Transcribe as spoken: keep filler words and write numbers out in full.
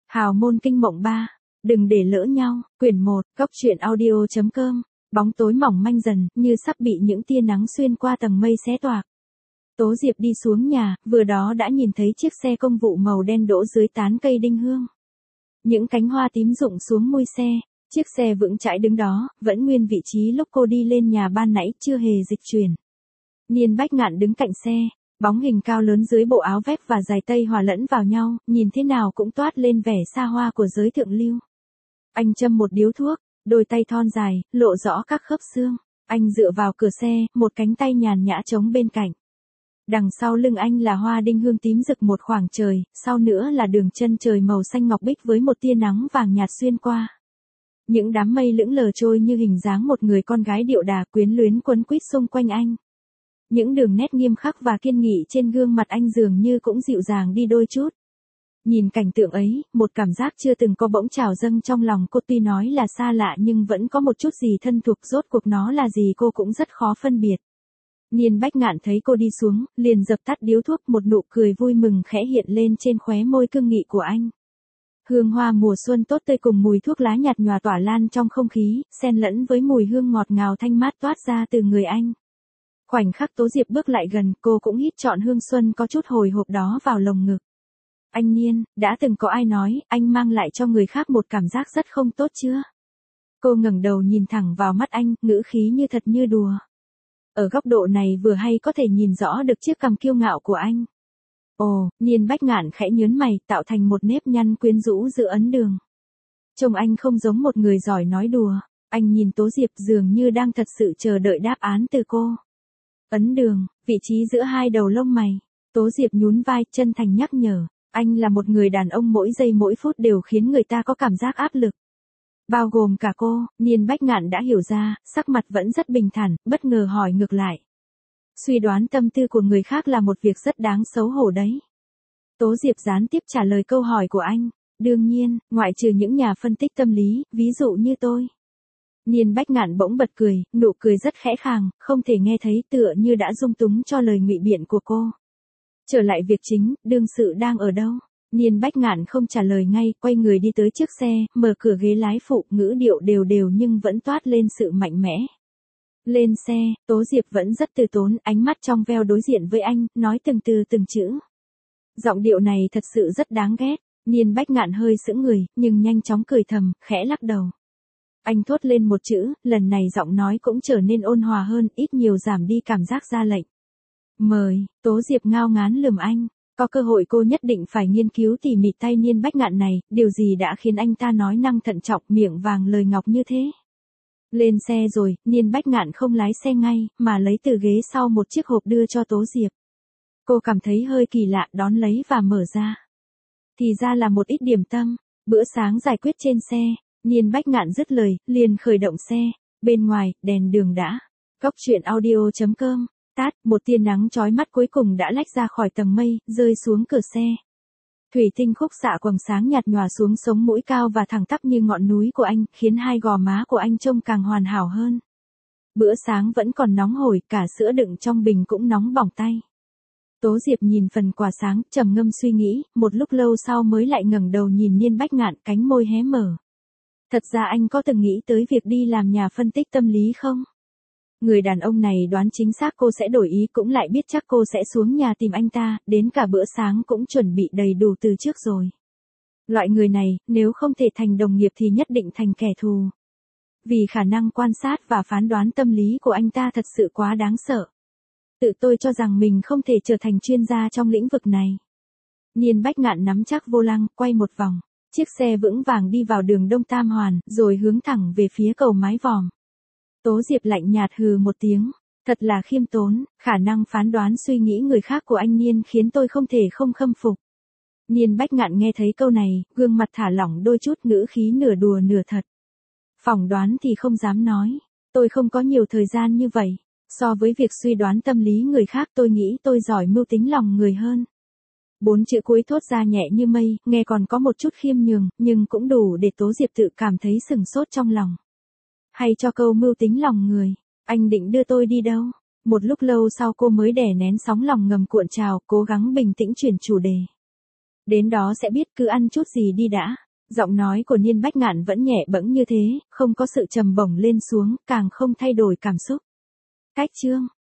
Hào môn kinh mộng ba. Đừng để lỡ nhau. Quyển một. Góc truyện audio.com. Bóng tối mỏng manh dần, như sắp bị những tia nắng xuyên qua tầng mây xé toạc. Tố Diệp đi xuống nhà, vừa đó đã nhìn thấy chiếc xe công vụ màu đen đỗ dưới tán cây đinh hương. Những cánh hoa tím rụng xuống mui xe. Chiếc xe vững chãi đứng đó, vẫn nguyên vị trí lúc cô đi lên nhà ban nãy, chưa hề dịch chuyển. Niên Bách Ngạn đứng cạnh xe, bóng hình cao lớn dưới bộ áo vest và giày tây hòa lẫn vào nhau, nhìn thế nào cũng toát lên vẻ xa hoa của giới thượng lưu. Anh châm một điếu thuốc, đôi tay thon dài, lộ rõ các khớp xương. Anh dựa vào cửa xe, một cánh tay nhàn nhã trống bên cạnh. Đằng sau lưng anh là hoa đinh hương tím rực một khoảng trời, sau nữa là đường chân trời màu xanh ngọc bích với một tia nắng vàng nhạt xuyên qua. Những đám mây lững lờ trôi như hình dáng một người con gái điệu đà quyến luyến quấn quýt xung quanh anh. Những đường nét nghiêm khắc và kiên nghị trên gương mặt anh dường như cũng dịu dàng đi đôi chút. Nhìn cảnh tượng ấy, một cảm giác chưa từng có bỗng trào dâng trong lòng cô, tuy nói là xa lạ nhưng vẫn có một chút gì thân thuộc, rốt cuộc nó là gì cô cũng rất khó phân biệt. Niên Bách Ngạn thấy cô đi xuống, liền dập tắt điếu thuốc, một nụ cười vui mừng khẽ hiện lên trên khóe môi cương nghị của anh. Hương hoa mùa xuân tốt tươi cùng mùi thuốc lá nhạt nhòa tỏa lan trong không khí, xen lẫn với mùi hương ngọt ngào thanh mát toát ra từ người anh. Khoảnh khắc Tố Diệp bước lại gần, cô cũng hít trọn hương xuân có chút hồi hộp đó vào lồng ngực. Anh Niên, đã từng có ai nói, anh mang lại cho người khác một cảm giác rất không tốt chưa? Cô ngẩng đầu nhìn thẳng vào mắt anh, ngữ khí như thật như đùa. Ở góc độ này vừa hay có thể nhìn rõ được chiếc cằm kiêu ngạo của anh. Ồ, Niên Bách Ngạn khẽ nhớn mày, tạo thành một nếp nhăn quyến rũ giữa ấn đường. Trông anh không giống một người giỏi nói đùa. Anh nhìn Tố Diệp dường như đang thật sự chờ đợi đáp án từ cô. Ấn đường, vị trí giữa hai đầu lông mày. Tố Diệp nhún vai, chân thành nhắc nhở. Anh là một người đàn ông mỗi giây mỗi phút đều khiến người ta có cảm giác áp lực. Bao gồm cả cô. Niên Bách Ngạn đã hiểu ra, sắc mặt vẫn rất bình thản, bất ngờ hỏi ngược lại. Suy đoán tâm tư của người khác là một việc rất đáng xấu hổ đấy. Tố Diệp gián tiếp trả lời câu hỏi của anh. Đương nhiên, ngoại trừ những nhà phân tích tâm lý, ví dụ như tôi. Niên Bách Ngạn bỗng bật cười, nụ cười rất khẽ khàng, không thể nghe thấy, tựa như đã dung túng cho lời ngụy biện của cô. Trở lại việc chính, đương sự đang ở đâu? Niên Bách Ngạn không trả lời ngay, quay người đi tới chiếc xe, mở cửa ghế lái phụ, ngữ điệu đều đều nhưng vẫn toát lên sự mạnh mẽ. Lên xe, Tố Diệp vẫn rất từ tốn, ánh mắt trong veo đối diện với anh, nói từng từ từng chữ. Giọng điệu này thật sự rất đáng ghét. Niên Bách Ngạn hơi sững người, nhưng nhanh chóng cười thầm, khẽ lắc đầu. Anh thốt lên một chữ, lần này giọng nói cũng trở nên ôn hòa hơn, ít nhiều giảm đi cảm giác ra lệnh. Mời. Tố Diệp ngao ngán lườm anh. Có cơ hội cô nhất định phải nghiên cứu tỉ mỉ tay Niên Bách Ngạn này, điều gì đã khiến anh ta nói năng thận trọng, miệng vàng lời ngọc như thế. Lên xe rồi, Niên Bách Ngạn không lái xe ngay, mà lấy từ ghế sau một chiếc hộp đưa cho Tố Diệp. Cô cảm thấy hơi kỳ lạ, đón lấy và mở ra. Thì ra là một ít điểm tâm, bữa sáng giải quyết trên xe. Niên Bách Ngạn dứt lời, liền khởi động xe. Bên ngoài, đèn đường đã. Góc truyện audio.com. Tát, một tia nắng chói mắt cuối cùng đã lách ra khỏi tầng mây, rơi xuống cửa xe. Thủy tinh khúc xạ quầng sáng nhạt nhòa xuống sống mũi cao và thẳng tắp như ngọn núi của anh, khiến hai gò má của anh trông càng hoàn hảo hơn. Bữa sáng vẫn còn nóng hổi, cả sữa đựng trong bình cũng nóng bỏng tay. Tố Diệp nhìn phần quà sáng, trầm ngâm suy nghĩ, một lúc lâu sau mới lại ngẩng đầu nhìn Niên Bách Ngạn, cánh môi hé mở. Thật ra anh có từng nghĩ tới việc đi làm nhà phân tích tâm lý không? Người đàn ông này đoán chính xác cô sẽ đổi ý, cũng lại biết chắc cô sẽ xuống nhà tìm anh ta, đến cả bữa sáng cũng chuẩn bị đầy đủ từ trước rồi. Loại người này, nếu không thể thành đồng nghiệp thì nhất định thành kẻ thù. Vì khả năng quan sát và phán đoán tâm lý của anh ta thật sự quá đáng sợ. Tự tôi cho rằng mình không thể trở thành chuyên gia trong lĩnh vực này. Niên Bách Ngạn nắm chắc vô lăng, quay một vòng. Chiếc xe vững vàng đi vào đường Đông Tam Hoàn, rồi hướng thẳng về phía cầu Mái Vòm. Tố Diệp lạnh nhạt hừ một tiếng. Thật là khiêm tốn, khả năng phán đoán suy nghĩ người khác của anh Niên khiến tôi không thể không khâm phục. Niên Bách Ngạn nghe thấy câu này, gương mặt thả lỏng đôi chút, ngữ khí nửa đùa nửa thật. Phỏng đoán thì không dám nói. Tôi không có nhiều thời gian như vậy. So với việc suy đoán tâm lý người khác, tôi nghĩ tôi giỏi mưu tính lòng người hơn. Bốn chữ cuối thốt ra nhẹ như mây, nghe còn có một chút khiêm nhường, nhưng cũng đủ để Tố Diệp tự cảm thấy sừng sốt trong lòng. Hay cho câu mưu tính lòng người, anh định đưa tôi đi đâu? Một lúc lâu sau cô mới đè nén sóng lòng ngầm cuộn trào, cố gắng bình tĩnh chuyển chủ đề. Đến đó sẽ biết, cứ ăn chút gì đi đã. Giọng nói của Niên Bách Ngạn vẫn nhẹ bẫng như thế, không có sự trầm bổng lên xuống, càng không thay đổi cảm xúc. Cách chương